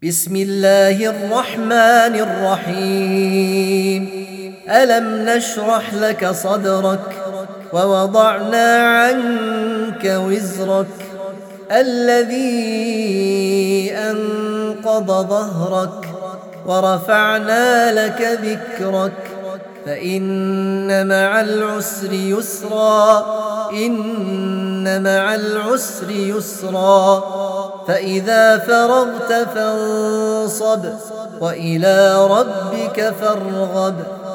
بسم الله الرحمن الرحيم. ألم نشرح لك صدرك ووضعنا عنك وزرك الذي أنقض ظهرك ورفعنا لك ذكرك فإن مع العسر يسرا إن مع العسر يسرا فإذا فرغت فانصب وإلى ربك فارغب.